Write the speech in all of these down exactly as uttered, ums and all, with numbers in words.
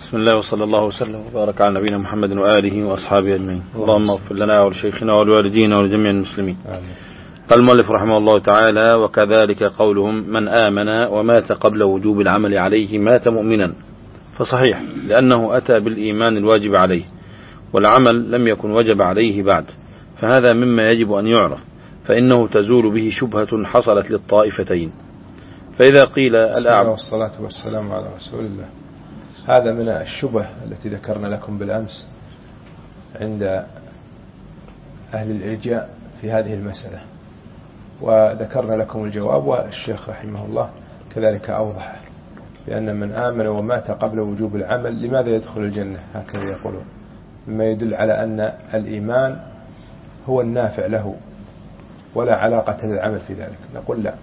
بسم الله وصلى الله وسلم وبارك على نبينا محمد وآله وأصحابه أجمعين. اللهم اغفر لنا ولشيخنا ولوالدينا ولجميع المسلمين. آمين. قال المؤلف رحمه الله تعالى: وكذلك قولهم من آمن ومات قبل وجوب العمل عليه مات مؤمنا، فصحيح، لأنه أتى بالإيمان الواجب عليه والعمل لم يكن وجب عليه بعد، فهذا مما يجب أن يعرف، فإنه تزول به شبهة حصلت للطائفتين. فإذا قيل الأعمى والصلاة والسلام على رسول الله، هذا من الشبه التي ذكرنا لكم بالأمس عند أهل الإرجاء في هذه المسألة، وذكرنا لكم الجواب، والشيخ رحمه الله كذلك أوضح بأن من آمن ومات قبل وجوب العمل لماذا يدخل الجنة، هكذا يقولون، مما يدل على أن الإيمان هو النافع له ولا علاقة للعمل في ذلك. نقول لا،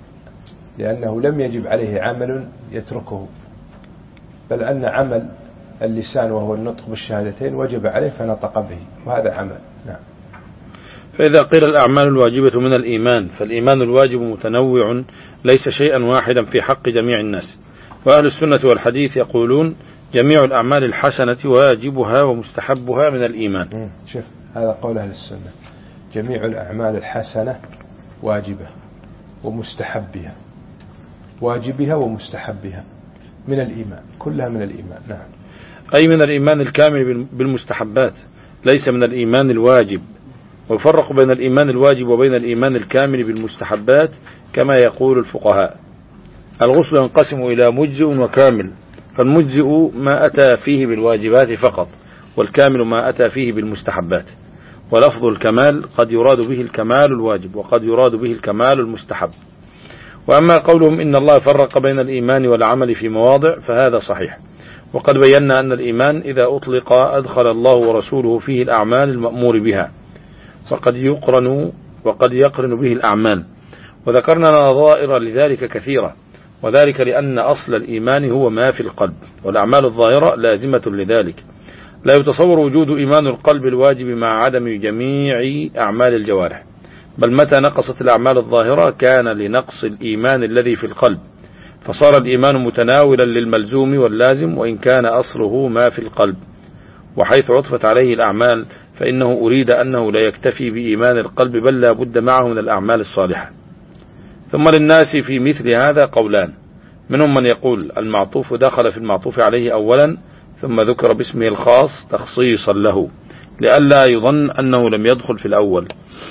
لأنه لم يجب عليه عمل يتركه، بل أن عمل اللسان وهو النطق بالشهادتين وجب عليه فنطق به، وهذا عمل. نعم. فإذا قيل الأعمال الواجبة من الإيمان، فالإيمان الواجب متنوع ليس شيئا واحدا في حق جميع الناس. وأهل السنة والحديث يقولون جميع الأعمال الحسنة واجبها ومستحبها من الإيمان. شوف، هذا قول أهل السنة، جميع الأعمال الحسنة واجبة ومستحبها، واجبها ومستحبها من الإيمان، كلها من الإيمان. نعم. أي من الإيمان الكامل بالمستحبات، ليس من الإيمان الواجب. ويفرق بين الإيمان الواجب وبين الإيمان الكامل بالمستحبات كما يقول الفقهاء. الغسل ينقسم إلى مجزئ وكامل، فالمجزئ ما أتى فيه بالواجبات فقط، والكامل ما أتى فيه بالمستحبات. ولفظ الكمال قد يراد به الكمال الواجب، وقد يراد به الكمال المستحب. وأما قولهم إن الله فرق بين الإيمان والعمل في مواضع فهذا صحيح، وقد بينا أن الإيمان إذا أطلق أدخل الله ورسوله فيه الأعمال المأمور بها، وقد يقرن وقد يقرن به الأعمال، وذكرنا نظائر لذلك كثيرة، وذلك لأن أصل الإيمان هو ما في القلب، والأعمال الظاهرة لازمة لذلك. لا يتصور وجود إيمان القلب الواجب مع عدم جميع أعمال الجوارح، بل متى نقصت الأعمال الظاهرة كان لنقص الإيمان الذي في القلب، فصار الإيمان متناولا للملزوم واللازم وإن كان أصله ما في القلب. وحيث عطفت عليه الأعمال فإنه أريد أنه لا يكتفي بإيمان القلب، بل لا بد معه من الأعمال الصالحة. ثم للناس في مثل هذا قولان، منهم من يقول المعطوف دخل في المعطوف عليه أولا ثم ذكر باسمه الخاص تخصيصا له لئلا يظن أنه لم يدخل في الأول،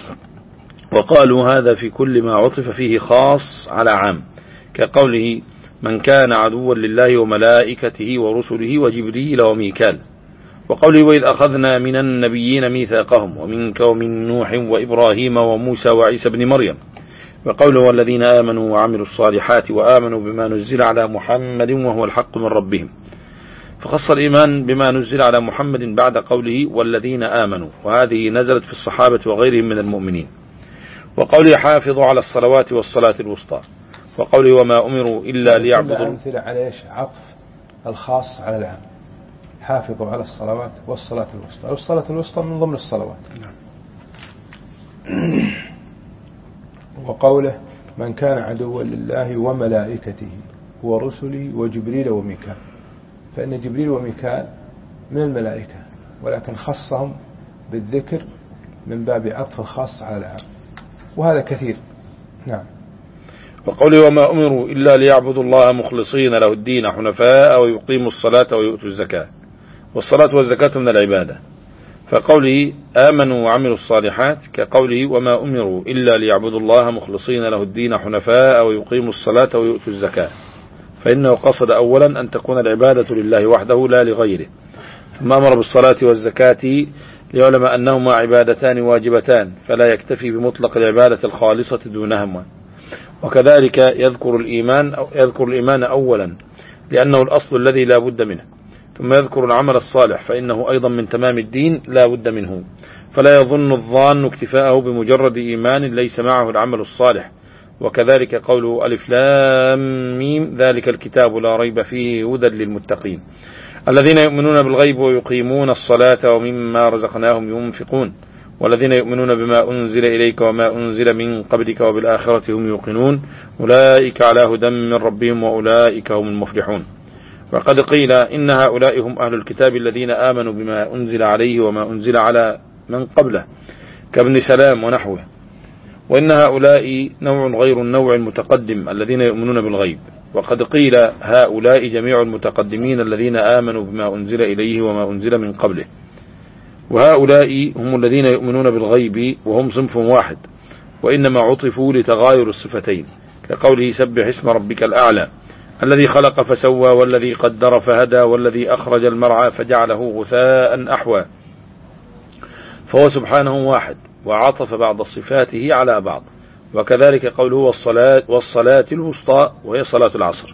وقالوا هذا في كل ما عطف فيه خاص على عام، كقوله من كان عدوا لله وملائكته ورسله وجبريل وميكال، وقوله وإذ أخذنا من النبيين ميثاقهم ومنك ومن نوح وإبراهيم وموسى وعيسى بن مريم، وقوله والذين آمنوا وعملوا الصالحات وآمنوا بما نزل على محمد وهو الحق من ربهم، فخص الإيمان بما نزل على محمد بعد قوله والذين آمنوا، وهذه نزلت في الصحابة وغيرهم من المؤمنين. وقوله حافظوا على الصلوات والصلاة الوسطى، وقوله وما أمروا إلا ليعبدوا. أمثلة على إيش؟ عطف الخاص على العام، حافظوا على الصلوات والصلاة الوسطى، والصلاة الوسطى من ضمن الصلوات. وقوله من كان عدوا لله وملائكته ورسله وجبريل وميكال، فإن جبريل وميكال من الملائكة، ولكن خصهم بالذكر من باب عطف الخاص على العام، وهذا كثير. نعم. وقوله وما أمروا إلا ليعبدوا الله مخلصين له الدين حنفاء ويقيموا الصلاة ويؤتوا الزكاة، والصلاة والزكاة من العبادة. فقوله آمنوا وعملوا الصالحات كقوله وما أمروا إلا ليعبدوا الله مخلصين له الدين حنفاء ويقيموا الصلاة ويؤتوا الزكاة، فإنه قصد أولا أن تكون العبادة لله وحده لا لغيره، ثم أمر بالصلاة والزكاة ليعلم أنهما عبادتان واجبتان، فلا يكتفي بمطلق العبادة الخالصة دونهما. وكذلك يذكر الإيمان أو يذكر الإيمان أولا لأنه الأصل الذي لا بد منه، ثم يذكر العمل الصالح فإنه أيضا من تمام الدين لا بد منه، فلا يظن الظان اكتفاءه بمجرد إيمان ليس معه العمل الصالح. وكذلك قوله ألف لام ميم ذلك الكتاب لا ريب فيه هدى للمتقين الذين يؤمنون بالغيب ويقيمون الصلاة ومما رزقناهم ينفقون والذين يؤمنون بما أنزل إليك وما أنزل من قبلك وبالآخرة هم يوقنون أولئك على هدى من ربهم وأولئك هم المفلحون. وقد قيل إن هؤلاء هم أهل الكتاب الذين آمنوا بما أنزل عليه وما أنزل على من قبله كابن سلام ونحوه، وإن هؤلاء نوع غير النوع المتقدم الذين يؤمنون بالغيب. وقد قيل هؤلاء جميع المتقدمين الذين آمنوا بما أنزل إليه وما أنزل من قبله، وهؤلاء هم الذين يؤمنون بالغيب وهم صنف واحد، وإنما عطفوا لتغاير الصفتين، كقوله سبح اسم ربك الأعلى الذي خلق فسوى والذي قدر فهدى والذي أخرج المرعى فجعله غثاء أحوى، فهو سبحانه واحد وعطف بعض صفاته على بعض. وكذلك قوله والصلاة, والصلاة الوسطى وهي صلاة العصر.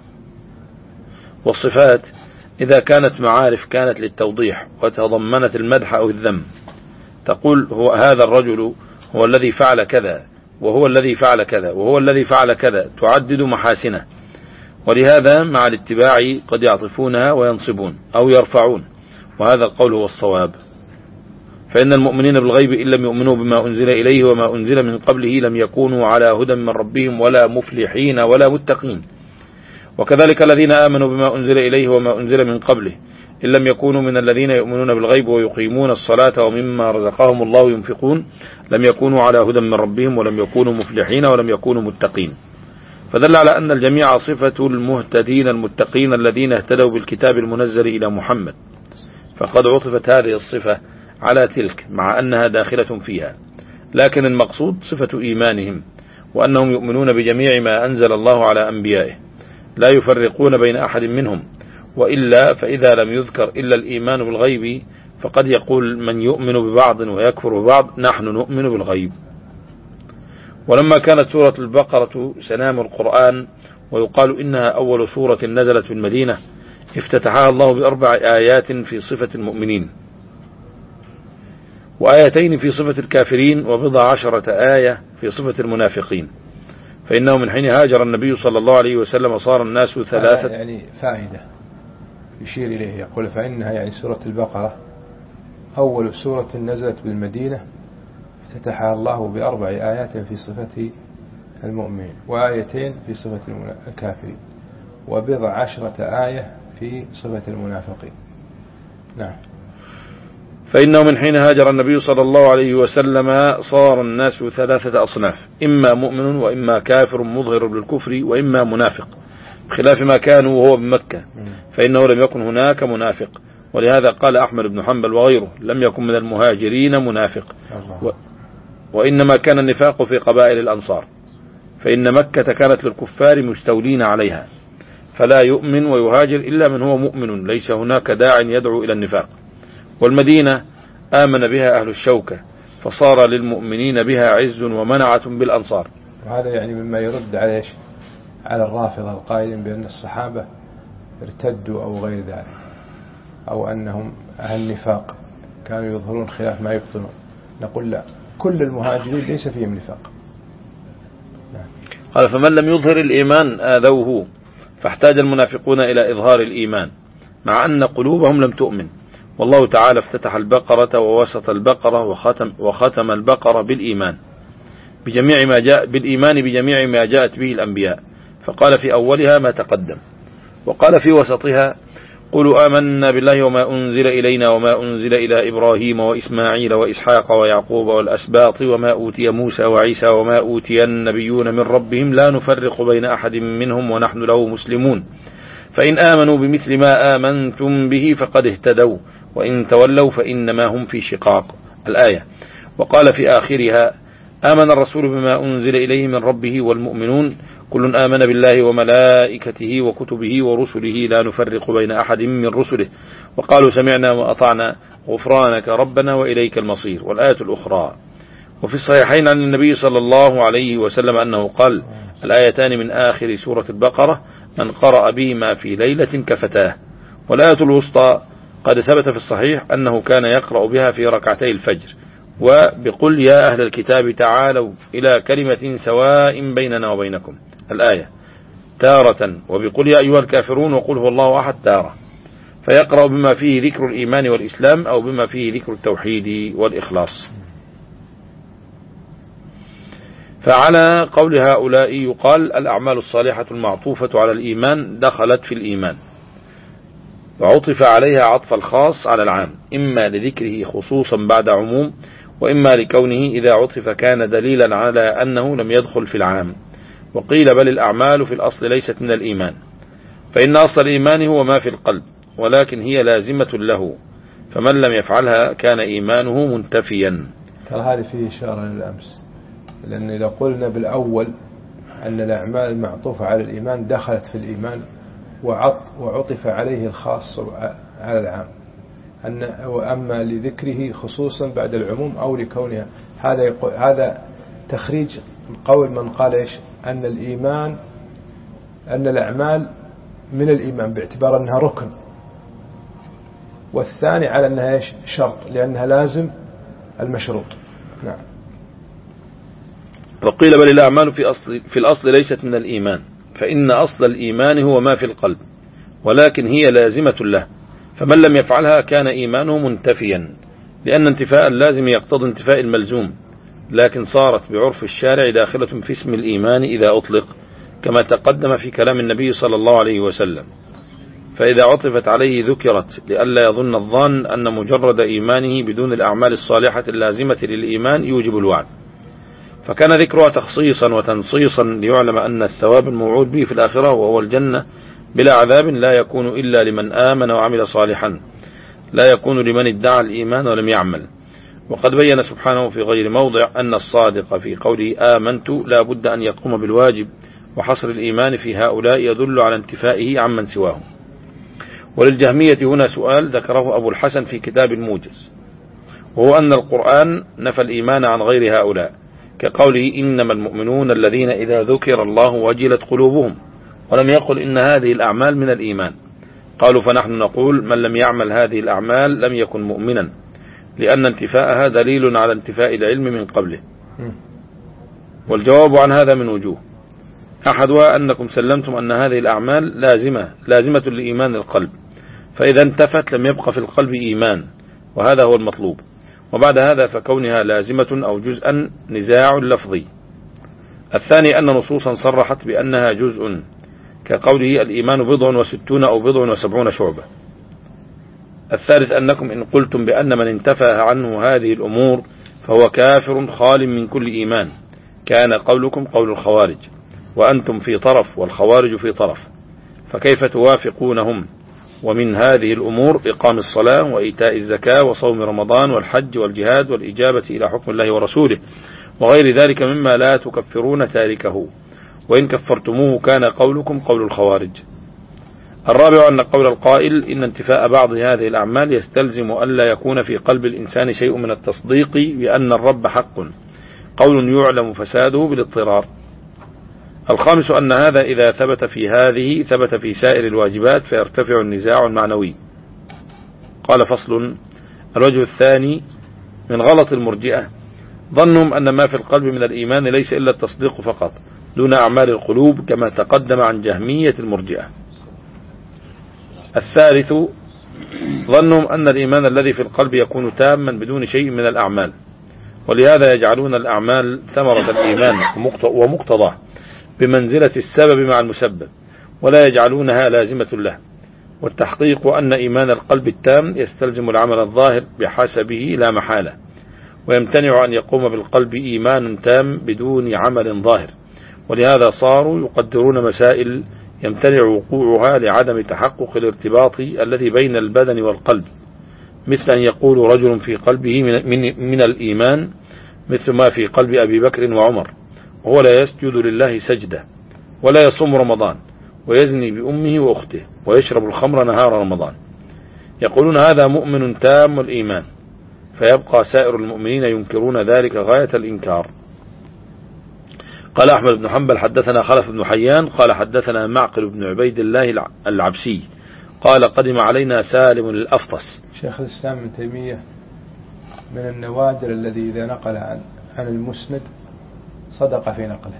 والصفات إذا كانت معارف كانت للتوضيح وتضمنت المدح أو الذم، تقول هو هذا الرجل هو الذي فعل كذا وهو الذي فعل كذا وهو الذي فعل كذا، تعدد محاسنه. ولهذا مع الاتباع قد يعطفونها وينصبون أو يرفعون، وهذا القول هو الصواب. فإن المؤمنين بالغيب إن لم يؤمنوا بما أنزل إليه وما أنزل من قبله لم يكونوا على هدى من ربهم ولا مفلحين ولا متقين. وكذلك الذين آمنوا بما أنزل إليه وما أنزل من قبله إن لم يكونوا من الذين يؤمنون بالغيب ويقيمون الصلاة ومما رزقهم الله ينفقون لم يكونوا على هدى من ربهم ولم يكونوا مفلحين ولم يكونوا متقين. فدل على أن الجميع صفة المهتدين المتقين الذين اهتدوا بالكتاب المنزل إلى محمد، فقد عطفت هذه الصفة على تلك مع أنها داخلة فيها، لكن المقصود صفة إيمانهم وأنهم يؤمنون بجميع ما أنزل الله على أنبيائه لا يفرقون بين أحد منهم، وإلا فإذا لم يذكر إلا الإيمان بالغيب فقد يقول من يؤمن ببعض ويكفر ببعض نحن نؤمن بالغيب. ولما كانت سورة البقرة سنام القرآن ويقال إنها أول سورة نزلت في المدينة افتتحها الله بأربع آيات في صفة المؤمنين وآيتين في صفة الكافرين وبضع عشرة آية في صفة المنافقين. فإنه من حين هاجر النبي صلى الله عليه وسلم صار الناس ثلاثة. يعني فائدة يشير إليه يقول فإنها يعني سورة البقرة أول سورة نزلت بالمدينة افتتحها الله بأربع آيات في صفة المؤمنين وآيتين في صفة الكافرين وبضع عشرة آية في صفة المنافقين. نعم. فإنه من حين هاجر النبي صلى الله عليه وسلم صار الناس ثلاثة أصناف، إما مؤمن وإما كافر مظهر بالكفر وإما منافق، بخلاف ما كانوا وهو بمكة فإنه لم يكن هناك منافق. ولهذا قال أحمد بن حنبل وغيره لم يكن من المهاجرين منافق، و وإنما كان النفاق في قبائل الأنصار، فإن مكة كانت للكفار مستولين عليها فلا يؤمن ويهاجر إلا من هو مؤمن ليس هناك داع يدعو إلى النفاق. والمدينة آمن بها أهل الشوكة فصار للمؤمنين بها عز ومنعة بالأنصار. وهذا يعني مما يرد على إيش؟ على الرافضة القائلين بأن الصحابة ارتدوا أو غير ذلك، أو أنهم أهل نفاق كانوا يظهرون خلاف ما يبطنون. نقول لا، كل المهاجرين ليس فيهم نفاق. قال فمن لم يظهر الإيمان آذوه، فاحتاج المنافقون إلى إظهار الإيمان مع أن قلوبهم لم تؤمن. والله تعالى افتتح البقرة ووسط البقرة وختم, وختم البقرة بالإيمان بجميع ما جاء بالإيمان بجميع ما جاءت به الأنبياء، فقال في أولها ما تقدم، وقال في وسطها قولوا آمنا بالله وما أنزل إلينا وما أنزل إلى إبراهيم وإسماعيل وإسحاق ويعقوب والأسباط وما أوتي موسى وعيسى وما أوتي النبيون من ربهم لا نفرق بين أحد منهم ونحن له مسلمون، فإن آمنوا بمثل ما آمنتم به فقد اهتدوا وإن تولوا فإنما هم في شقاق الآية. وقال في آخرها آمن الرسول بما أنزل إليه من ربه والمؤمنون كل آمن بالله وملائكته وكتبه ورسله لا نفرق بين أحد من رسله وقالوا سمعنا وأطعنا غفرانك ربنا وإليك المصير. والآية الأخرى. وفي الصحيحين عن النبي صلى الله عليه وسلم أنه قال الآيتان من آخر سورة البقرة من قرأ بهما في ليلة كفتاه. والآية الوسطى قد ثبت في الصحيح أنه كان يقرأ بها في ركعتي الفجر وبقل يا أهل الكتاب تعالوا إلى كلمة سواء بيننا وبينكم الآية تارة، وبقل يا أيها الكافرون وقل هو الله أحد تارة، فيقرأ بما فيه ذكر الإيمان والإسلام أو بما فيه ذكر التوحيد والإخلاص. فعلى قول هؤلاء يقال الأعمال الصالحة المعطوفة على الإيمان دخلت في الإيمان، وعطف عليها عطف الخاص على العام، إما لذكره خصوصا بعد عموم، وإما لكونه إذا عطف كان دليلا على أنه لم يدخل في العام. وقيل بل الأعمال في الأصل ليست من الإيمان، فإن أصل الإيمان هو ما في القلب، ولكن هي لازمة له، فمن لم يفعلها كان إيمانه منتفيا. ترى هذه فيه إشارة للأمس، لأن إذا قلنا بالأول أن الأعمال المعطوفة على الإيمان دخلت في الإيمان وعطف عليه الخاص على العام، أن وأما لذكره خصوصا بعد العموم أو لكونها، هذا يقول هذا تخريج قول من قال إيش أن الإيمان أن الأعمال من الإيمان باعتبار أنها ركن، والثاني على أنها إيش شرط لأنها لازم المشروط. نعم. وقيل بل الأعمال في أصل في الأصل ليست من الإيمان، فإن أصل الإيمان هو ما في القلب، ولكن هي لازمة له، فمن لم يفعلها كان إيمانه منتفيا، لأن انتفاء اللازم يقتضي انتفاء الملزوم، لكن صارت بعرف الشارع داخلة في اسم الإيمان إذا أطلق، كما تقدم في كلام النبي صلى الله عليه وسلم. فإذا عطفت عليه ذكرت لئلا يظن الظان أن مجرد إيمانه بدون الأعمال الصالحة اللازمة للإيمان يوجب الوعد، فكان ذكرها تخصيصا وتنصيصا ليعلم أن الثواب الموعود به في الآخرة وهو الجنة بلا عذاب لا يكون إلا لمن آمن وعمل صالحا، لا يكون لمن ادعى الإيمان ولم يعمل. وقد بين سبحانه في غير موضع أن الصادق في قوله آمنت لا بد أن يقوم بالواجب، وحصر الإيمان في هؤلاء يدل على انتفائه عمن سواهم. وللجهمية هنا سؤال ذكره أبو الحسن في كتاب الموجز، وهو أن القرآن نفى الإيمان عن غير هؤلاء، كقوله إنما المؤمنون الذين إذا ذكر الله وجلت قلوبهم، ولم يقل إن هذه الأعمال من الإيمان. قالوا فنحن نقول من لم يعمل هذه الأعمال لم يكن مؤمنا، لأن انتفاءها دليل على انتفاء العلم من قبله. والجواب عن هذا من وجوه، أحدها أنكم سلمتم أن هذه الأعمال لازمة لازمة لإيمان القلب، فإذا انتفت لم يبقى في القلب إيمان، وهذا هو المطلوب. وبعد هذا فكونها لازمة أو جزءا نزاع لفظي. الثاني أن نصوصا صرحت بأنها جزء، كقوله الإيمان بضع وستون أو بضع وسبعون شعبة. الثالث أنكم إن قلتم بأن من انتفى عنه هذه الأمور فهو كافر خال من كل إيمان، كان قولكم قول الخوارج، وأنتم في طرف والخوارج في طرف، فكيف توافقونهم؟ ومن هذه الأمور إقام الصلاة وإيتاء الزكاة وصوم رمضان والحج والجهاد والإجابة إلى حكم الله ورسوله وغير ذلك مما لا تكفرون تاركه، وإن كفرتموه كان قولكم قول الخوارج. الرابع أن قول القائل إن انتفاء بعض هذه الأعمال يستلزم ألا يكون في قلب الإنسان شيء من التصديق بأن الرب حق، قول يعلم فساده بالاضطرار. الخامس أن هذا إذا ثبت في هذه ثبت في سائر الواجبات فيرتفع النزاع المعنوي. قال فصل: الوجه الثاني من غلط المرجئة ظنهم أن ما في القلب من الإيمان ليس إلا التصديق فقط دون أعمال القلوب، كما تقدم عن جهمية المرجئة. الثالث ظنهم أن الإيمان الذي في القلب يكون تاما بدون شيء من الأعمال، ولهذا يجعلون الأعمال ثمرة الإيمان ومقتضاه بمنزلة السبب مع المسبب، ولا يجعلونها لازمة له. والتحقيق أن إيمان القلب التام يستلزم العمل الظاهر بحسبه لا محالة، ويمتنع أن يقوم بالقلب إيمان تام بدون عمل ظاهر، ولهذا صاروا يقدرون مسائل يمتنع وقوعها لعدم تحقق الارتباط الذي بين البدن والقلب، مثل أن يقول رجل في قلبه من, من, من الإيمان مثل ما في قلب أبي بكر وعمر، وهو لا يسجد لله سجدة، ولا يصوم رمضان، ويزني بأمه وأخته، ويشرب الخمر نهار رمضان. يقولون هذا مؤمن تام الإيمان، فيبقى سائر المؤمنين ينكرون ذلك غاية الإنكار. قال أحمد بن حنبل حدثنا خلف بن حيان قال حدثنا معقل بن عبيد الله العبسي قال قدم علينا سالم الأفطس. شيخ الإسلام ابن تيمية من النوادر الذي إذا نقل عن, عن المسند صدق في نقله،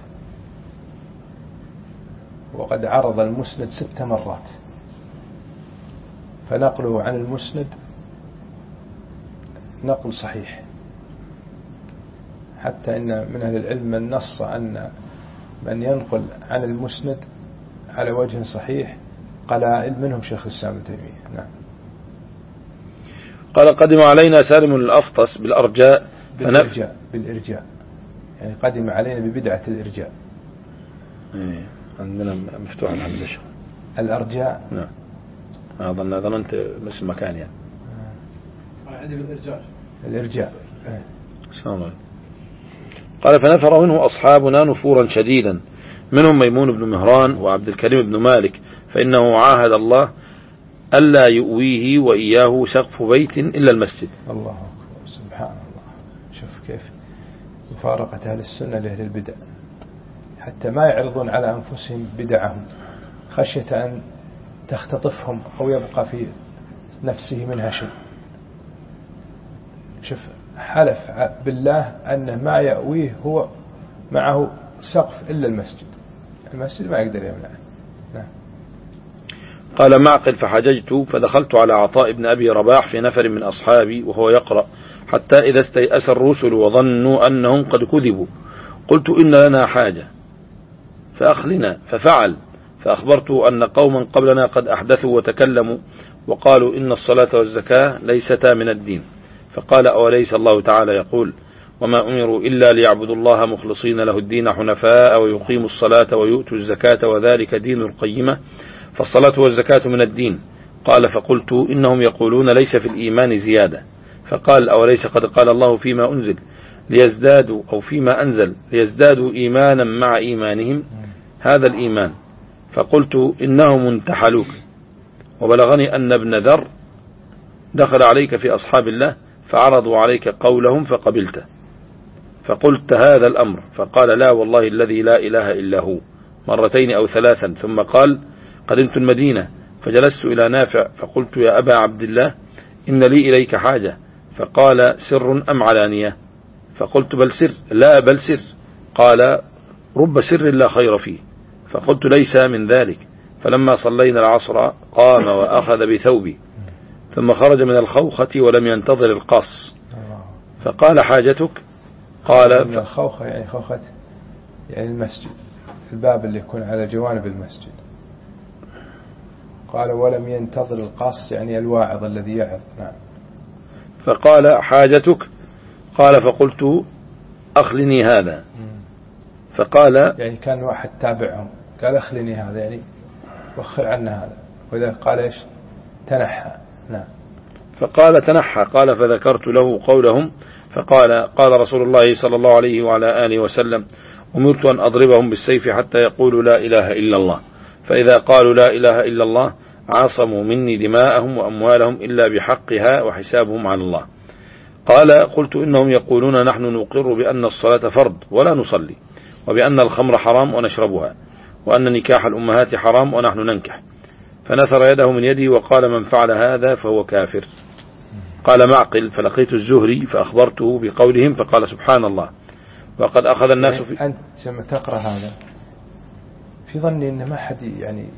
وقد عرض المسند ست مرات، فنقله عن المسند نقل صحيح، حتى إن من أهل العلم من نص أن من ينقل عن المسند على وجه صحيح قلائل منهم شيخ الإسلام ابن تيمية. نعم. قال قدم علينا سالم الأفطس بالأرجاء بالإرجاء بالإرجاء يعني قدم علينا ببدعة الإرجاء. إيه عندنا مفتوح الهمزة شو الأرجاء. نعم أظن ظننت نفس المكان يعني. عندي الإرجاء الإرجاء. سلام. قال فنفر منه أصحابنا نفورا شديدا منهم ميمون بن مهران وعبد الكريم بن مالك فإنه عاهد الله ألا يؤويه وإياه سقف بيت إلا المسجد. الله أكبر سبحان الله. شوف كيف مفارقة أهل السنة لأهل البدع حتى ما يعرضون على أنفسهم بدعهم خشية أن تختطفهم أو يبقى في نفسه منها شيء. شوف حلف بالله أن ما يأويه هو معه سقف إلا المسجد. المسجد ما يقدر يمنعه. نعم. قال معقل فحججت فدخلت على عطاء بن أبي رباح في نفر من أصحابي وهو يقرأ حتى إذا استيأس الرسل وظنوا أنهم قد كذبوا قلت إن لنا حاجة فأخلنا ففعل فأخبرت أن قوما قبلنا قد أحدثوا وتكلموا وقالوا إن الصلاة والزكاة ليستا من الدين فقال أوليس الله تعالى يقول وما أمروا إلا ليعبدوا الله مخلصين له الدين حنفاء ويقيموا الصلاة ويؤتوا الزكاة وذلك دين القيمة فالصلاة والزكاة من الدين. قال فقلت إنهم يقولون ليس في الإيمان زيادة فقال أوليس قد قال الله فيما أنزل ليزدادوا أو فيما أنزل ليزدادوا إيمانا مع إيمانهم هذا الإيمان. فقلت إنهم انتحلوك وبلغني أن ابن ذر دخل عليك في أصحاب الله فعرضوا عليك قولهم فقبلته فقلت هذا الأمر فقال لا والله الذي لا إله إلا هو مرتين أو ثلاثا ثم قال قدمت المدينة فجلست إلى نافع فقلت يا أبا عبد الله إن لي إليك حاجة فقال سر أم علانية فقلت بل سر لا بل سر قال رب سر لا خير فيه فقلت ليس من ذلك. فلما صلينا العصر قام وأخذ بثوبي ثم خرج من الخوخة ولم ينتظر القص فقال حاجتك قال من الخوخة يعني خوخة يعني المسجد الباب اللي يكون على جوانب المسجد. قال ولم ينتظر القص يعني الواعظ الذي يعظ. نعم. فقال حاجتك قال فقلت أخلني هذا فقال يعني كان واحد تابعهم قال أخلني هذا يعني وخر عنا هذا وإذا قال إيش تنحى. نعم. فقال تنحى قال فذكرت له قولهم فقال قال رسول الله صلى الله عليه وعلى آله وسلم أمرت أن أضربهم بالسيف حتى يقولوا لا إله إلا الله فإذا قالوا لا إله إلا الله عاصموا مني دماءهم وأموالهم إلا بحقها وحسابهم على الله. قال قلت إنهم يقولون نحن نقر بأن الصلاة فرض ولا نصلي وبأن الخمر حرام ونشربها وأن نكاح الأمهات حرام ونحن ننكح فنثر يده من يدي وقال من فعل هذا فهو كافر. قال معقل فلقيت الزهري فأخبرته بقولهم فقال سبحان الله وقد أخذ الناس في أنت لما تقرأ هذا في ظني أن ما حد يعني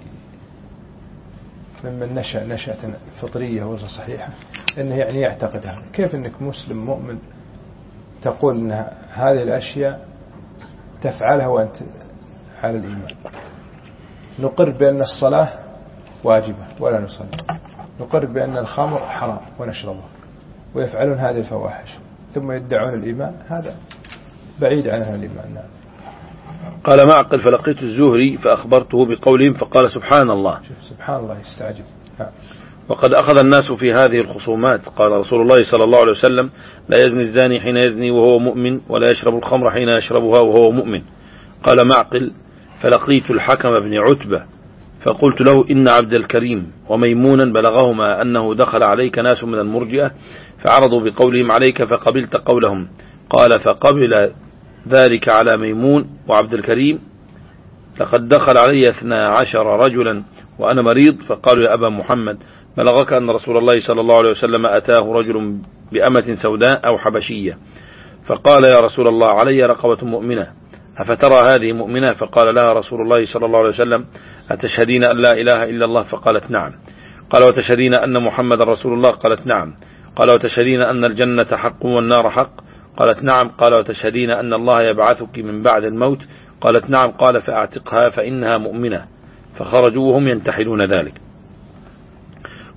ممن نشأ نشأة فطرية ولا صحيحة أنه يعني يعتقد هذا. كيف أنك مسلم مؤمن تقول أن هذه الأشياء تفعلها وأنت على الإيمان؟ نقر بأن الصلاة واجبة ولا نصلي نقر بأن الخمر حرام ونشربها ويفعلون هذه الفواحش ثم يدعون الإيمان هذا بعيد عنها الإيمان. نعم. قال معقل فلقيت الزهري فأخبرته بقولهم فقال سبحان الله. شوف سبحان الله يستعجب. وقد أخذ الناس في هذه الخصومات قال رسول الله صلى الله عليه وسلم لا يزني الزاني حين يزني وهو مؤمن ولا يشرب الخمر حين يشربها وهو مؤمن. قال معقل فلقيت الحكم بن عتبة فقلت له إن عبد الكريم وميمونا بلغهما أنه دخل عليك ناس من المرجئة فعرضوا بقولهم عليك فقبلت قولهم. قال فقبل ذلك على ميمون وعبد الكريم لقد دخل علي اثنا عشر رجلا وأنا مريض فقالوا يا أبا محمد بلغك أن رسول الله صلى الله عليه وسلم أتاه رجل بأمة سوداء أو حبشية فقال يا رسول الله علي رقبة مؤمنة أفترى هذه مؤمنة؟ فقال لها رسول الله صلى الله عليه وسلم أتشهدين أن لا إله إلا الله؟ فقالت نعم. قال وتشهدين أن محمد رسول الله؟ قالت نعم. قال وتشهدين أن الجنة حق والنار حق؟ قالت نعم. قال وتشهدين أن الله يبعثك من بعد الموت؟ قالت نعم. قال فأعتقها فإنها مؤمنة. فخرجوا وهم ينتحلون ذلك.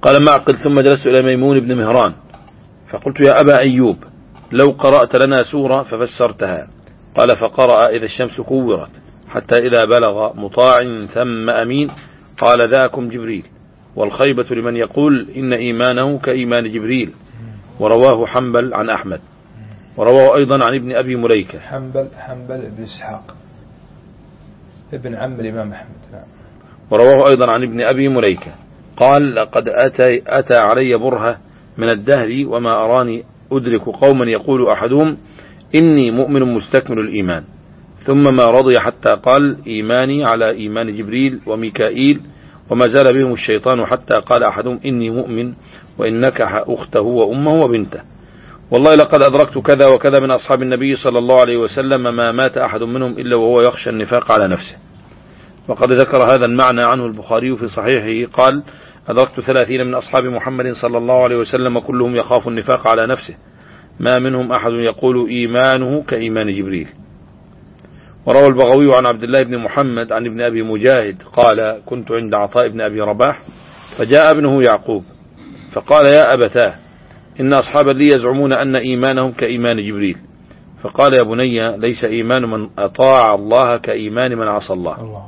قال معقل ثم جلست إلى ميمون بن مهران فقلت يا أبا أيوب لو قرأت لنا سورة ففسرتها. قال فقرأ إذا الشمس كورت حتى إذا بلغ مطاع ثم أمين قال ذاكم جبريل والخيبة لمن يقول إن إيمانه كإيمان جبريل. ورواه حنبل عن أحمد ورواه أيضا عن ابن أبي مليكة. حنبل حنبل بن إسحاق ابن عم الإمام أحمد. ورواه أيضا عن ابن أبي مليكة قال لقد أتى, أتى علي برهة من الدهر وما أراني أدرك قوما يقول أحدهم إني مؤمن مستكمل الإيمان ثم ما رضي حتى قال إيماني على إيمان جبريل وميكائيل وما زال بهم الشيطان حتى قال أحدهم إني مؤمن وإن نكح أخته وأمه وبنته. والله لقد أدركت كذا وكذا من أصحاب النبي صلى الله عليه وسلم ما مات أحد منهم إلا وهو يخشى النفاق على نفسه. وقد ذكر هذا المعنى عنه البخاري في صحيحه قال أدركت ثلاثين من أصحاب محمد صلى الله عليه وسلم كلهم يخاف النفاق على نفسه ما منهم أحد يقول إيمانه كإيمان جبريل. وروى البغوي عن عبد الله بن محمد عن ابن أبي مجاهد قال كنت عند عطاء بن أبي رباح فجاء ابنه يعقوب فقال يا أبتاه إن أصحاب لي يزعمون أن إيمانهم كإيمان جبريل. فقال يا بني ليس إيمان من أطاع الله كإيمان من عصى الله.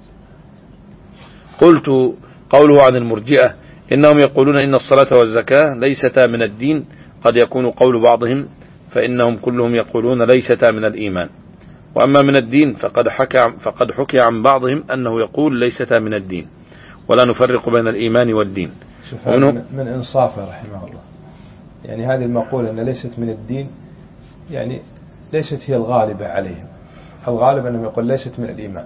قلت قوله عن المرجئة إنهم يقولون إن الصلاة والزكاة ليستا من الدين قد يكون قول بعضهم فإنهم كلهم يقولون ليستا من الإيمان وأما من الدين فقد حكى, فقد حكي عن بعضهم أنه يقول ليستا من الدين ولا نفرق بين الإيمان والدين. من, من إنصافه رحمه الله يعني هذه المقولة أن ليست من الدين يعني ليست هي الغالبة عليهم. الغالب أنهم يقول ليست من الإيمان.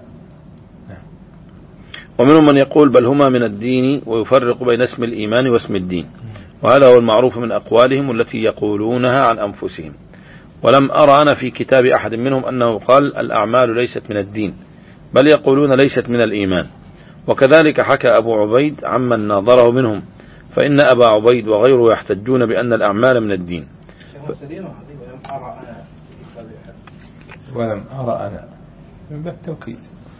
ومنهم من يقول بل هما من الدين ويفرق بين اسم الإيمان واسم الدين وهذا هو المعروف من أقوالهم التي يقولونها عن أنفسهم. ولم أرى أنا في كتاب أحد منهم أنه قال الأعمال ليست من الدين بل يقولون ليست من الإيمان. وكذلك حكى أبو عبيد عمن ناظره منهم فإن أبا عبيد وغيره يحتجون بأن الأعمال من الدين. ولم أرى أنا من باب التوكيد.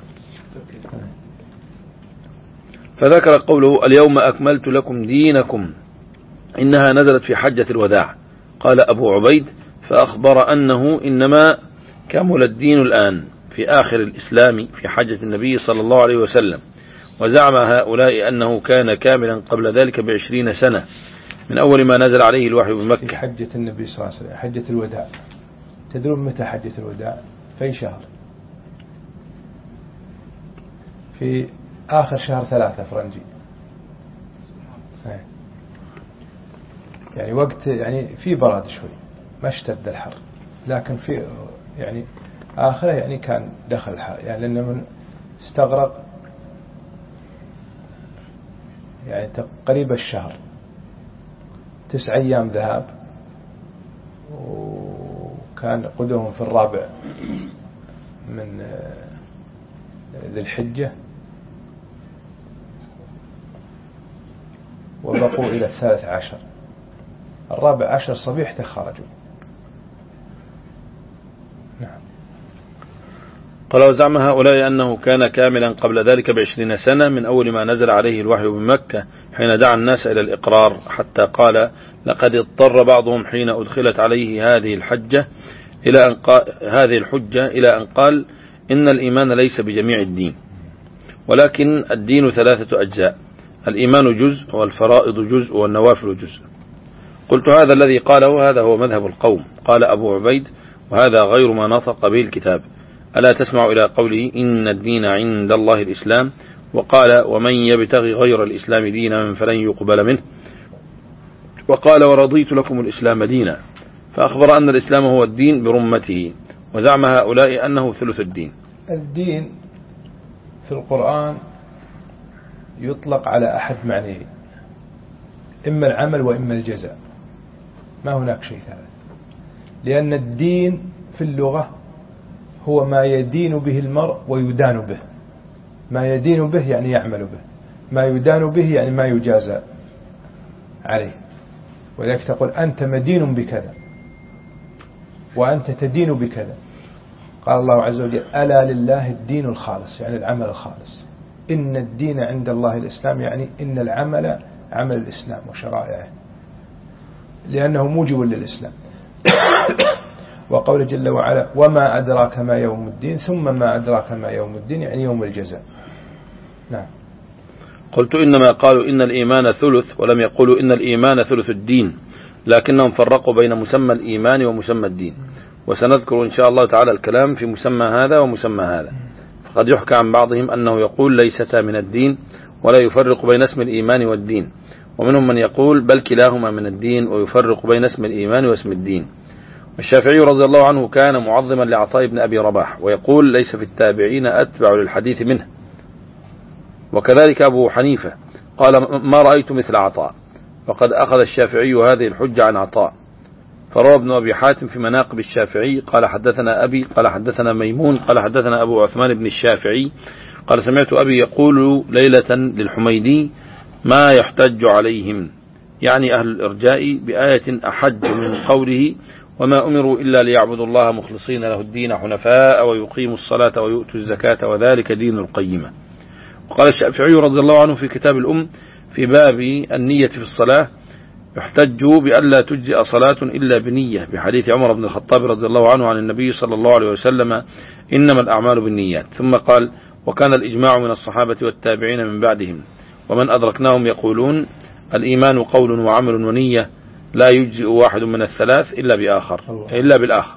فذكر قوله اليوم أكملت لكم دينكم إنها نزلت في حجة الوداع. قال أبو عبيد فأخبر أنه إنما كمل الدين الآن في آخر الإسلام في حجة النبي صلى الله عليه وسلم. وزعم هؤلاء أنه كان كاملا قبل ذلك بعشرين سنة من أول ما نزل عليه الوحي بمكة. في حجة النبي صلى الله عليه وسلم حجة الوداع. تدرون متى حجة الوداع؟ في شهر في آخر شهر ثلاثة فرنجي يعني وقت يعني في براد شوي ما اشتد الحر لكن في يعني آخره يعني كان دخل الحر يعني لأنه من استغرق يعني تقريبا الشهر تسع أيام ذهاب وكان قدوم في الرابع من ذي الحجة وبقوا إلى الثالث عشر الرابع عشر صبيح تخرجوا. نعم. قال وزعم هؤلاء أنه كان كاملا قبل ذلك بعشرين سنة من أول ما نزل عليه الوحي بمكة حين دعا الناس إلى الإقرار حتى قال لقد اضطر بعضهم حين أدخلت عليه هذه الحجة إلى أن قال هذه الحجة إلى أن قال إن الإيمان ليس بجميع الدين ولكن الدين ثلاثة أجزاء الإيمان جزء والفرائض جزء والنوافل جزء. قلت هذا الذي قاله هذا هو مذهب القوم. قال أبو عبيد وهذا غير ما نطق به الكتاب ألا تسمع إلى قوله إن الدين عند الله الإسلام وقال ومن يبتغي غير الإسلام دينا فلن يقبل منه وقال ورضيت لكم الإسلام دينا فأخبر أن الإسلام هو الدين برمته وزعم هؤلاء أنه ثلث الدين. الدين في القرآن يطلق على أحد معنيه إما العمل وإما الجزاء ما هناك شيء ثالث لأن الدين في اللغة هو ما يدين به المرء ويدان به. ما يدين به يعني يعمل به ما يدان به يعني ما يجازى عليه ولذلك تقول أنت مدين بكذا وأنت تدين بكذا. قال الله عز وجل ألا لله الدين الخالص يعني العمل الخالص إن الدين عند الله الإسلام يعني إن العمل عمل الإسلام وشرائعه، لأنه موجب للإسلام. وقول جل وعلا وما أدراك ما يوم الدين، ثم ما أدراك ما يوم الدين، يعني يوم الجزاء. نعم. قلت إنما قالوا إن الإيمان ثلث، ولم يقولوا إن الإيمان ثلث الدين، لكنهم فرقوا بين مسمى الإيمان ومسمى الدين، وسنذكر إن شاء الله تعالى الكلام في مسمى هذا ومسمى هذا. فقد يحكى عن بعضهم أنه يقول ليستا من الدين، ولا يفرق بين اسم الإيمان والدين، ومنهم من يقول بل كلاهما من الدين، ويفرق بين اسم الإيمان واسم الدين. الشافعي رضي الله عنه كان معظما لعطاء بن أبي رباح، ويقول ليس في التابعين أتبع للحديث منه. وكذلك أبو حنيفة قال ما رأيت مثل عطاء، وقد أخذ الشافعي هذه الحجة عن عطاء. فروى ابن أبي حاتم في مناقب الشافعي قال حدثنا أبي قال حدثنا ميمون قال حدثنا أبو عثمان بن الشافعي قال سمعت أبي يقول ليلة للحميدي ما يحتج عليهم، يعني أهل الإرجاء، بآية أحج من قوله وما أمروا إلا ليعبدوا الله مخلصين له الدين حنفاء ويقيموا الصلاة ويؤتوا الزكاة وذلك دين القيمة. وقال الشافعي رضي الله عنه في كتاب الأم في باب النية في الصلاة يحتج بألا تجزئ صلاة إلا بنية، بحديث عمر بن الخطاب رضي الله عنه عن النبي صلى الله عليه وسلم إنما الأعمال بالنيات. ثم قال وكان الإجماع من الصحابة والتابعين من بعدهم ومن أدركناهم يقولون الإيمان قول وعمل ونية، لا يجزئ واحد من الثلاث إلا بآخر إلا بالآخر.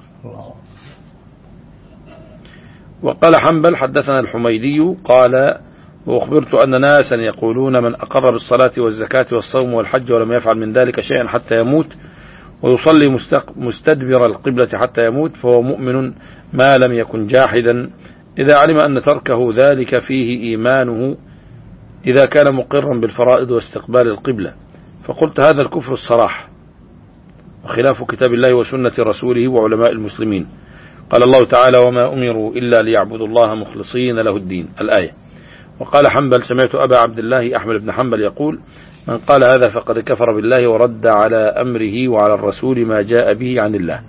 وقال حنبل حدثنا الحميدي قال وأخبرت أن ناسا يقولون من أقر بالصلاة والزكاة والصوم والحج ولم يفعل من ذلك شيئا حتى يموت ويصلي مستدبر القبلة حتى يموت فهو مؤمن ما لم يكن جاحدا، إذا علم أن تركه ذلك فيه إيمانه إذا كان مقرا بالفرائض واستقبال القبلة. فقلت هذا الكفر الصراح وخلاف كتاب الله وسنة رسوله وعلماء المسلمين. قال الله تعالى وما أمروا إلا ليعبدوا الله مخلصين له الدين، الآية. وقال حنبل سمعت أبا عبد الله أحمد بن حنبل يقول من قال هذا فقد كفر بالله ورد على أمره وعلى الرسول ما جاء به عن الله.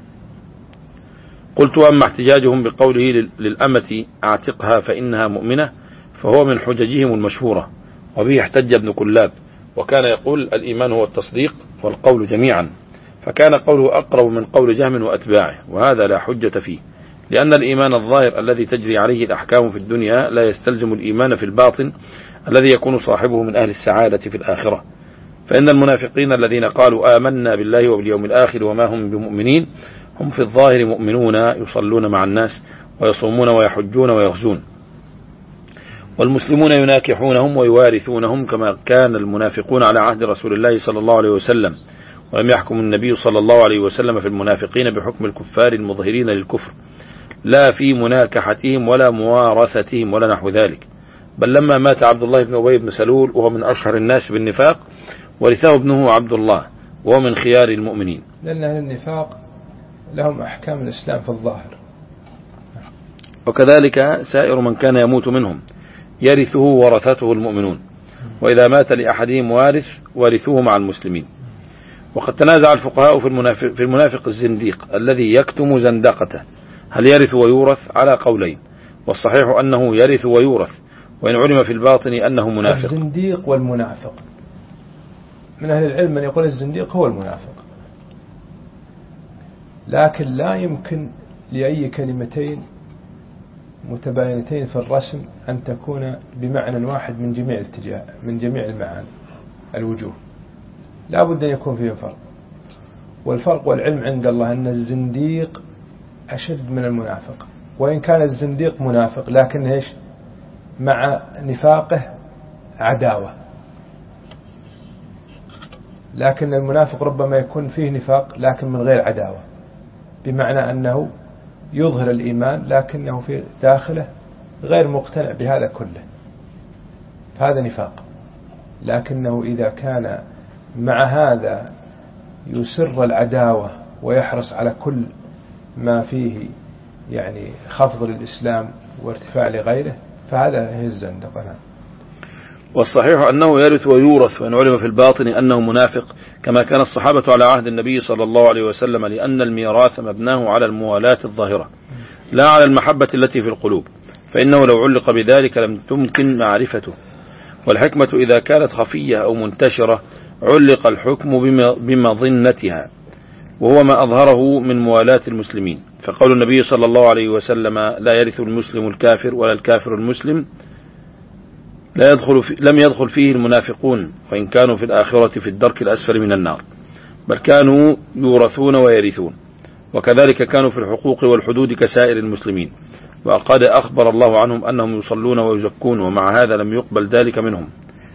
قلت وأما احتجاجهم بقوله للأمة اعتقها فإنها مؤمنة فهو من حججهم المشهورة، وبه احتج ابن كلاب، وكان يقول الإيمان هو التصديق والقول جميعا، فكان قوله أقرب من قول جهم وأتباعه، وهذا لا حجة فيه، لأن الإيمان الظاهر الذي تجري عليه الأحكام في الدنيا لا يستلزم الإيمان في الباطن الذي يكون صاحبه من أهل السعادة في الآخرة. فإن المنافقين الذين قالوا آمنا بالله وباليوم الآخر وما هم بمؤمنين هم في الظاهر مؤمنون يصلون مع الناس ويصومون ويحجون ويغزون، والمسلمون يناكحونهم ويوارثونهم كما كان المنافقون على عهد رسول الله صلى الله عليه وسلم، ولم يحكم النبي صلى الله عليه وسلم في المنافقين بحكم الكفار المظهرين للكفر لا في مناكحتهم ولا موارثتهم ولا نحو ذلك، بل لما مات عبد الله بن أبي بن سلول وهو من أشهر الناس بالنفاق ورثه ابنه عبد الله وهو من خيار المؤمنين، لأن أهل النفاق لهم أحكام الإسلام في الظاهر. وكذلك سائر من كان يموت منهم يرثه ورثته المؤمنون، وإذا مات لأحدهم وارث ورثوه مع المسلمين. وقد تنازع الفقهاء في المنافق, في المنافق الزنديق الذي يكتم زندقته هل يرث ويورث على قولين، والصحيح أنه يرث ويورث وإن علم في الباطن أنه منافق. الزنديق والمنافق من أهل العلم من يقول الزنديق هو المنافق، لكن لا يمكن لأي كلمتين متباينتين في الرسم أن تكون بمعنى واحد من جميع الاتجاه من جميع المعاني الوجوه، لا بد أن يكون فيه فرق. والفرق والعلم عند الله أن الزنديق أشد من المنافق، وإن كان الزنديق منافق لكن إيش مع نفاقه عداوة، لكن المنافق ربما يكون فيه نفاق لكن من غير عداوة، بمعنى أنه يظهر الإيمان لكنه في داخله غير مقتنع بهذا كله، هذا نفاق. لكنه إذا كان مع هذا يسر العداوة ويحرص على كل ما فيه يعني خفض للإسلام وارتفاع لغيره فهذا هي الزندقة. والصحيح أنه يرث ويورث وإن علم في الباطن أنه منافق، كما كان الصحابة على عهد النبي صلى الله عليه وسلم، لأن الميراث مبناه على الموالاة الظاهرة لا على المحبة التي في القلوب، فإنه لو علق بذلك لم تمكن معرفته. والحكمة إذا كانت خفية أو منتشرة علق الحكم بمظنتها، وهو ما أظهره من موالاة المسلمين. فقول النبي صلى الله عليه وسلم لا يرث المسلم الكافر ولا الكافر المسلم لا يدخل في لم يدخل فيه المنافقون، وإن كانوا في الآخرة في الدرك الأسفل من النار، بل كانوا يورثون ويرثون، وكذلك كانوا في الحقوق والحدود كسائر المسلمين، وقد أخبر الله عنهم أنهم يصلون ويزكون، ومع هذا لم يقبل ذلك منهم.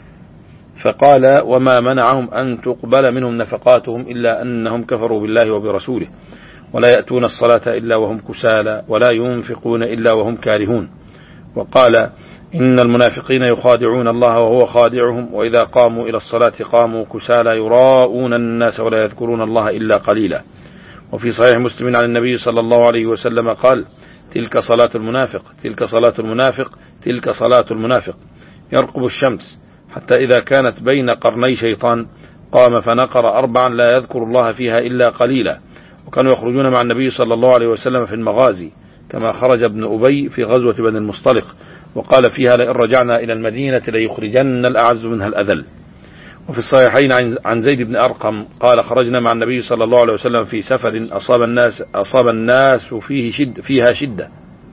فقال وما منعهم أن تقبل منهم نفقاتهم إلا أنهم كفروا بالله وبرسوله، ولا يأتون الصلاة إلا وهم كسالى، ولا ينفقون إلا وهم كارهون. وقال إن المنافقين يخادعون الله وهو خادعهم، وإذا قاموا إلى الصلاة قاموا كسالى يراءون الناس ولا يذكرون الله إلا قليلا. وفي صحيح مسلم عن النبي صلى الله عليه وسلم قال تلك صلاة المنافق تلك صلاة المنافق تلك صلاة المنافق يرقب الشمس حتى إذا كانت بين قرني شيطان قام فنقر أربعا لا يذكر الله فيها إلا قليلا. وكانوا يخرجون مع النبي صلى الله عليه وسلم في المغازي، كما خرج ابن أبي في غزوة بني المصطلق وقال فيها لئن رجعنا إلى المدينة ليخرجن الأعز منها الأذل. وفي الصحيحين عن زيد بن أرقم قال خرجنا مع النبي صلى الله عليه وسلم في سفر أصاب الناس أصاب الناس فيه شد فيها شدة،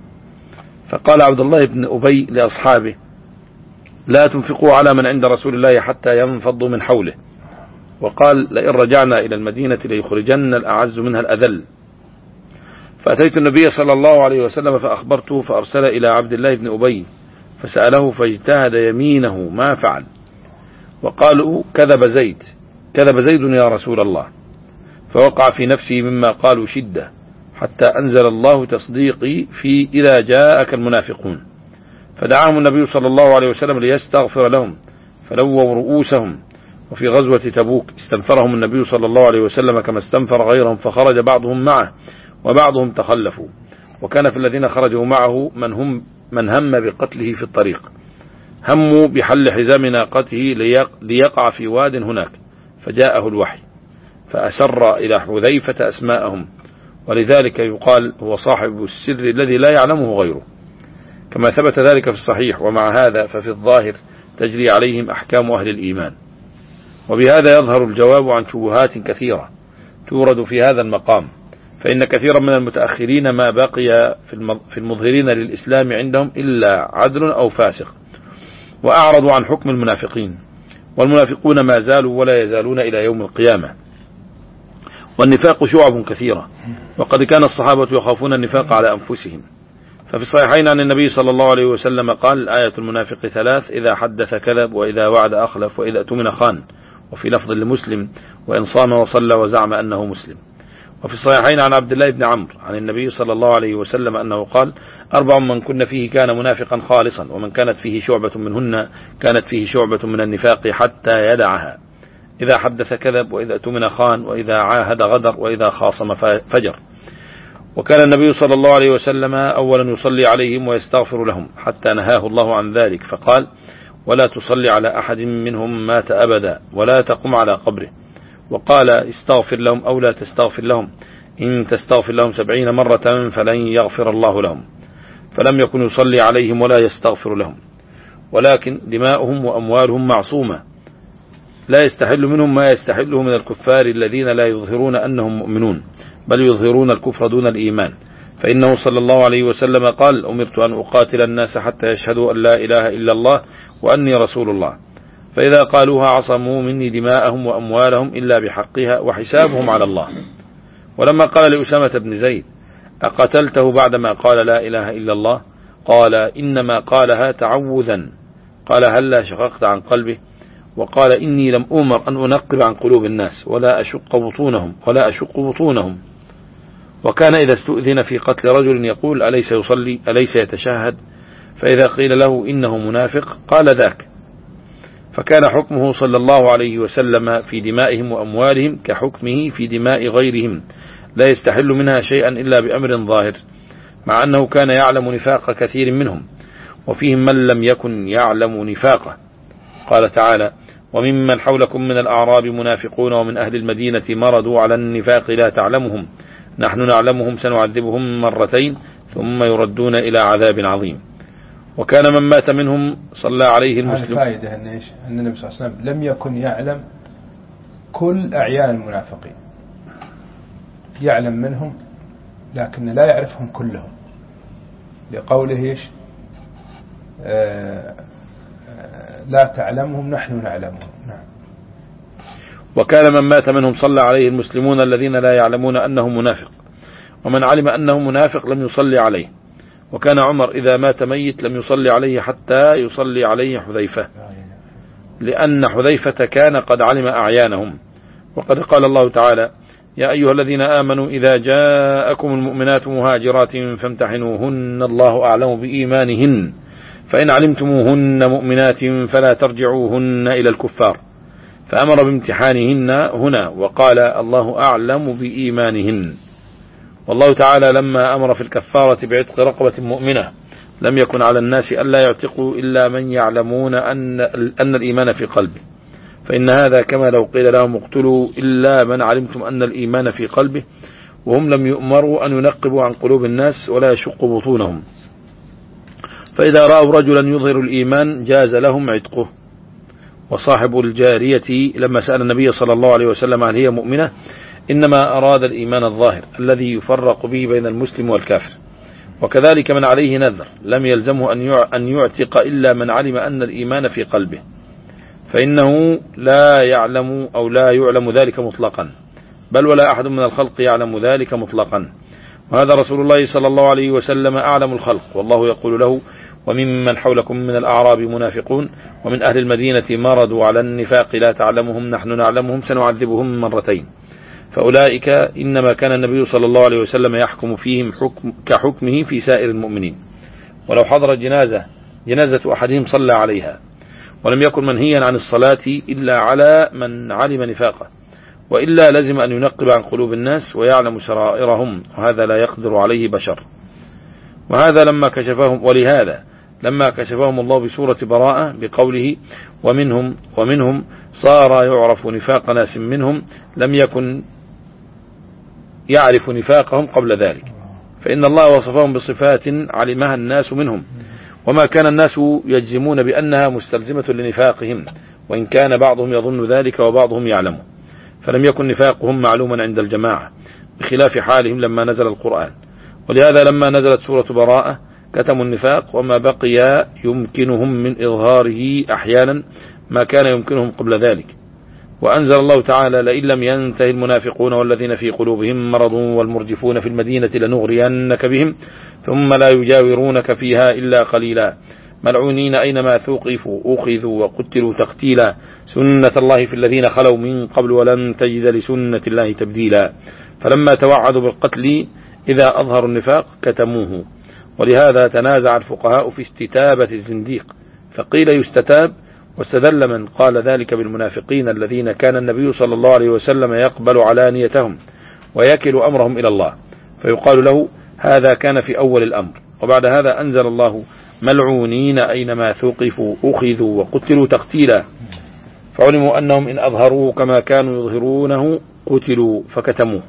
فقال عبد الله بن أبي لأصحابه لا تنفقوا على من عند رسول الله حتى ينفضوا من حوله، وقال لئن رجعنا إلى المدينة ليخرجن الأعز منها الأذل. فأتيت النبي صلى الله عليه وسلم فأخبرته، فأرسل إلى عبد الله بن أبي فسأله فاجتهد يمينه ما فعل، وقالوا كذب زيد كذب زيد يا رسول الله، فوقع في نفسه مما قالوا شدة، حتى أنزل الله تصديقي في إذا جاءك المنافقون، فدعاهم النبي صلى الله عليه وسلم ليستغفر لهم فلووا رؤوسهم. وفي غزوة تبوك استنفرهم النبي صلى الله عليه وسلم كما استنفر غيرهم، فخرج بعضهم معه وبعضهم تخلفوا، وكان في الذين خرجوا معه من هم من هم بقتله في الطريق، هموا بحل حزام ناقته ليقع في واد هناك، فجاءه الوحي فأسر إلى حذيفة أسماءهم، ولذلك يقال هو صاحب السر الذي لا يعلمه غيره، كما ثبت ذلك في الصحيح. ومع هذا ففي الظاهر تجري عليهم أحكام أهل الإيمان. وبهذا يظهر الجواب عن شبهات كثيرة تورد في هذا المقام، فإن كثيرا من المتأخرين ما بقي في المظهرين للإسلام عندهم إلا عدل أو فاسق، وأعرضوا عن حكم المنافقين، والمنافقون ما زالوا ولا يزالون إلى يوم القيامة. والنفاق شعب كثيرة، وقد كان الصحابة يخافون النفاق على أنفسهم. ففي الصحيحين عن النبي صلى الله عليه وسلم قال آية المنافق ثلاث: إذا حدث كذب، وإذا وعد أخلف، وإذا اؤتمن خان. وفي لفظ لمسلم: وإن صام وصلى وزعم أنه مسلم. وفي الصحيحين عن عبد الله بن عمرو عن النبي صلى الله عليه وسلم أنه قال: أربع من كن فيه كان منافقا خالصا، ومن كانت فيه شعبة منهن كانت فيه شعبة من النفاق حتى يدعها: إذا حدث كذب، وإذا اؤتمن خان، وإذا عاهد غدر، وإذا خاصم فجر. وكان النبي صلى الله عليه وسلم أولا يصلي عليهم ويستغفر لهم، حتى نهاه الله عن ذلك فقال: ولا تصلي على أحد منهم مات أبدا، ولا تقم على قبره. وقال: استغفر لهم أو لا تستغفر لهم، إن تستغفر لهم سبعين مرة فلن يغفر الله لهم. فلم يكن يصلي عليهم ولا يستغفر لهم، ولكن دماؤهم وأموالهم معصومة، لا يستحل منهم ما يستحله من الكفار الذين لا يظهرون أنهم مؤمنون، بل يظهرون الكفر دون الإيمان. فإنه صلى الله عليه وسلم قال: أمرت أن أقاتل الناس حتى يشهدوا أن لا إله إلا الله وأني رسول الله، فإذا قالوها عصموا مني دماءهم وأموالهم إلا بحقها، وحسابهم على الله. ولما قال لأسامة بن زيد: أقتلته بعدما قال لا إله إلا الله؟ قال: إنما قالها تعوذا. قال: هلا شققت عن قلبه؟ وقال: إني لم أمر أن أنقب عن قلوب الناس ولا أشق بطونهم ولا أشق بطونهم. وكان إذا استؤذن في قتل رجل يقول: أليس يصلي أليس يتشهد؟ فإذا قيل له إنه منافق قال ذاك. فكان حكمه صلى الله عليه وسلم في دمائهم وأموالهم كحكمه في دماء غيرهم، لا يستحل منها شيئا إلا بأمر ظاهر، مع أنه كان يعلم نفاق كثير منهم، وفيهم من لم يكن يعلم نفاقه. قال تعالى: وممن حولكم من الأعراب منافقون ومن أهل المدينة مردوا على النفاق لا تعلمهم نحن نعلمهم سنعذبهم مرتين ثم يردون إلى عذاب عظيم. وكان من مات منهم صلى عليه المسلم. الفائدة أن إيش؟ أن النبي صلى الله عليه وسلم لم يكن يعلم كل أعيان المنافقين، يعلم منهم لكن لا يعرفهم كلهم، لقوله إيش؟ آه آه لا تعلمهم نحن نعلمهم. نعم. وكان من مات منهم صلى عليه المسلمون الذين لا يعلمون أنه منافق، ومن علم أنه منافق لم يصلي عليه. وكان عمر إذا مات ميت لم يصلي عليه حتى يصلي عليه حذيفة، لأن حذيفة كان قد علم أعيانهم. وقد قال الله تعالى: يا أيها الذين آمنوا إذا جاءكم المؤمنات مهاجرات فامتحنوهن الله أعلم بإيمانهن فإن علمتموهن مؤمنات فلا ترجعوهن إلى الكفار، فأمر بامتحانهن هنا وقال الله أعلم بإيمانهن. والله تعالى لما أمر في الكفارة بعتق رقبة مؤمنة لم يكن على الناس ألا يعتقوا إلا من يعلمون أن, أن الإيمان في قلبه، فإن هذا كما لو قيل لهم اقتلوا إلا من علمتم أن الإيمان في قلبه، وهم لم يؤمروا أن ينقبوا عن قلوب الناس ولا يشقوا بطونهم. فإذا رأوا رجلا يظهر الإيمان جاز لهم عتقه. وصاحب الجارية لما سأل النبي صلى الله عليه وسلم هل هي مؤمنة إنما أراد الإيمان الظاهر الذي يفرق به بين المسلم والكافر. وكذلك من عليه نذر لم يلزمه أن يعتق إلا من علم أن الإيمان في قلبه، فإنه لا يعلم أو لا يعلم ذلك مطلقا، بل ولا أحد من الخلق يعلم ذلك مطلقا. وهذا رسول الله صلى الله عليه وسلم أعلم الخلق، والله يقول له: وممن حولكم من الأعراب منافقون ومن أهل المدينة مرضوا على النفاق لا تعلمهم نحن نعلمهم سنعذبهم مرتين. فأولئك إنما كان النبي صلى الله عليه وسلم يحكم فيهم حكم كحكمه في سائر المؤمنين. ولو حضر جنازة جنازة أحدهم صلى عليها، ولم يكن منهيا عن الصلاة إلا على من علم نفاقه، وإلا لزم أن ينقب عن قلوب الناس ويعلم سرائرهم، وهذا لا يقدر عليه بشر. وهذا لما كشفهم ولهذا لما كشفهم الله بسورة براءة بقوله: ومنهم ومنهم صار يعرف نفاق ناس منهم لم يكن يعرف نفاقهم قبل ذلك، فإن الله وصفهم بصفات علمها الناس منهم، وما كان الناس يجزمون بأنها مستلزمة لنفاقهم، وإن كان بعضهم يظن ذلك وبعضهم يعلمه، فلم يكن نفاقهم معلوما عند الجماعة بخلاف حالهم لما نزل القرآن. ولهذا لما نزلت سورة براءة كتموا النفاق، وما بقي يمكنهم من إظهاره أحيانا ما كان يمكنهم قبل ذلك. وأنزل الله تعالى: لئن لم ينتهي المنافقون والذين في قلوبهم مرض والمرجفون في المدينة لنغرينك بهم ثم لا يجاورونك فيها إلا قليلا ملعونين أينما ثوقفوا أخذوا وقتلوا تقتيلا سنة الله في الذين خلوا من قبل ولن تجد لسنة الله تبديلا. فلما توعدوا بالقتل إذا أظهروا النفاق كتموه. ولهذا تنازع الفقهاء في استتابة الزنديق، فقيل يستتاب، واستدل من قال ذلك بالمنافقين الذين كان النبي صلى الله عليه وسلم يقبل علانيتهم ويكل أمرهم إلى الله، فيقال له: هذا كان في أول الأمر. وبعد هذا أنزل الله: ملعونين أينما ثوقفوا أخذوا وقتلوا تقتيلا، فعلموا أنهم إن أظهروه كما كانوا يظهرونه قتلوا فكتموه.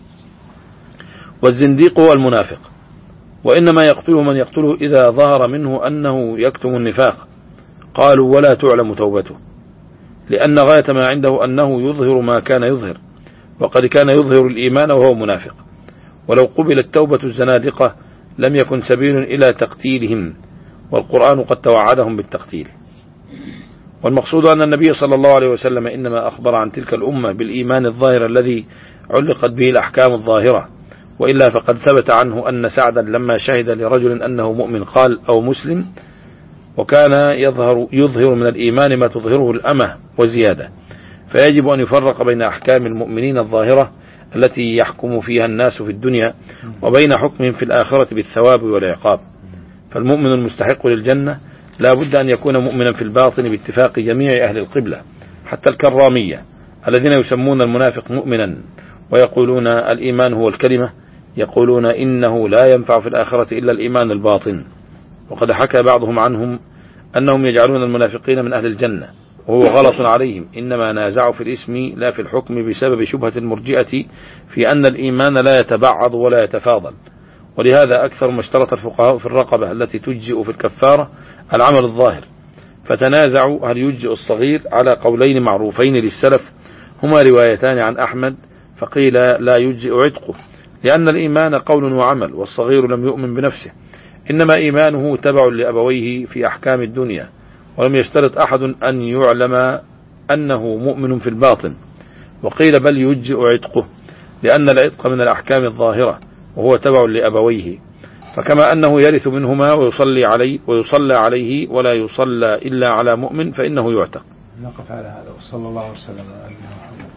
والزنديق هو المنافق، وإنما يقتله من يقتله إذا ظهر منه أنه يكتم النفاق. قالوا: ولا تعلم توبته، لأن غاية ما عنده أنه يظهر ما كان يظهر، وقد كان يظهر الإيمان وهو منافق. ولو قبلت توبة الزنادقة لم يكن سبيل إلى تقتيلهم، والقرآن قد توعدهم بالتقتيل. والمقصود أن النبي صلى الله عليه وسلم إنما أخبر عن تلك الأمة بالإيمان الظاهر الذي علقت به الأحكام الظاهرة، وإلا فقد ثبت عنه أن سعدا لما شهد لرجل أنه مؤمن قال: أو مسلم، وكان يظهر, يظهر من الإيمان ما تظهره الأمة وزيادة. فيجب أن يفرق بين أحكام المؤمنين الظاهرة التي يحكم فيها الناس في الدنيا وبين حكمهم في الآخرة بالثواب والعقاب. فالمؤمن المستحق للجنة لا بد أن يكون مؤمنا في الباطن باتفاق جميع أهل القبلة، حتى الكرامية الذين يسمون المنافق مؤمنا ويقولون الإيمان هو الكلمة، يقولون إنه لا ينفع في الآخرة إلا الإيمان الباطن. وقد حكى بعضهم عنهم أنهم يجعلون المنافقين من أهل الجنة، وهو غلط عليهم، إنما نازعوا في الاسم لا في الحكم بسبب شبهة المرجئة في أن الإيمان لا يتبعض ولا يتفاضل، ولهذا أكثر ما اشترط الفقهاء في الرقبة التي تجزئ في الكفارة العمل الظاهر، فتنازعوا هل يجزئ الصغير على قولين معروفين للسلف هما روايتان عن أحمد، فقيل لا يجزئ عتقه لأن الإيمان قول وعمل، والصغير لم يؤمن بنفسه، إنما إيمانه تبع لأبويه في أحكام الدنيا، ولم يشترط أحد أن يعلم أنه مؤمن في الباطن. وقيل بل يجزئ عتقه لأن العتق من الأحكام الظاهرة وهو تبع لأبويه، فكما أنه يرث منهما ويصلي عليه ويصلى عليه ولا يصلى إلا على مؤمن فإنه يعتق. نقف على هذا وصلى الله وسلم على نبينا محمد.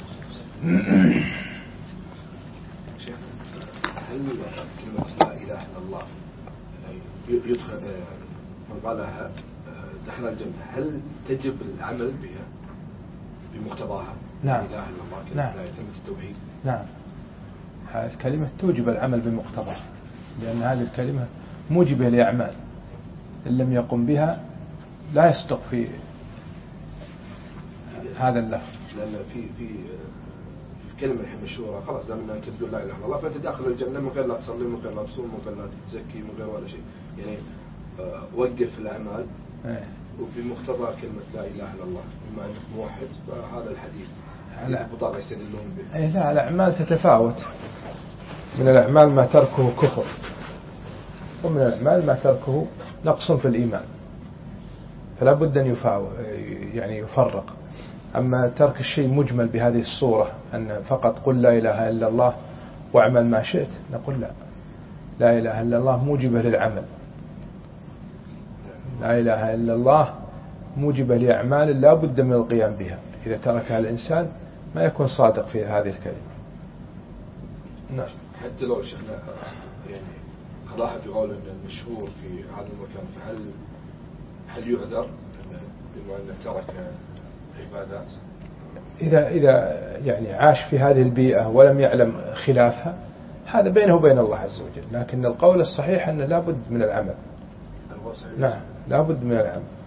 هل كلمة لا إله إلا الله يدخل من قالها دخل الجنة، هل تجب العمل بها بمقتضاها؟ نعم. لا إله إلا الله نعم. كلمة التوحيد. نعم. هذه الكلمة توجب العمل بمقتضاها، لأن هذه الكلمة موجبة لأعمال، إن لم يقم بها لا يصدق في هذا اللفظ. لأن في في كلمة مشهورة خلاص دام أنت تقول لا إله إلا الله فأنت داخل الجنة من غير لا تصلي، من غير لا تصوم، من غير لا تزكي، من غير ولا شيء. يعني أه وقف الأعمال وبمقتضى كلمة لا إله إلا الله، بما أنك موحد فهذا الحديث البطاقة يستدلون به. أي لا، الأعمال تتفاوت، من الأعمال ما تركه كفر، ومن الأعمال ما تركه نقص في الإيمان، فلا بد أن يفاوت يعني يفرق. أما ترك الشيء مجمل بهذه الصورة أن فقط قل لا إله إلا الله واعمل ما شئت، نقول لا، لا إله إلا الله موجبة للعمل، لا إله إلا الله موجبة لأعمال لا بد من القيام بها، إذا تركها الإنسان ما يكون صادق في هذه الكلمة. نعم. حتى لو شيخنا يعني خلاها بقول أن المشهور في هذا المكان، فهل هل يعذر بما أنه ترك عبادات؟ إذا إذا يعني عاش في هذه البيئة ولم يعلم خلافها هذا بينه وبين الله عز وجل، لكن القول الصحيح أنه لا بد من العمل. الوصف نعم لا بد من العمل.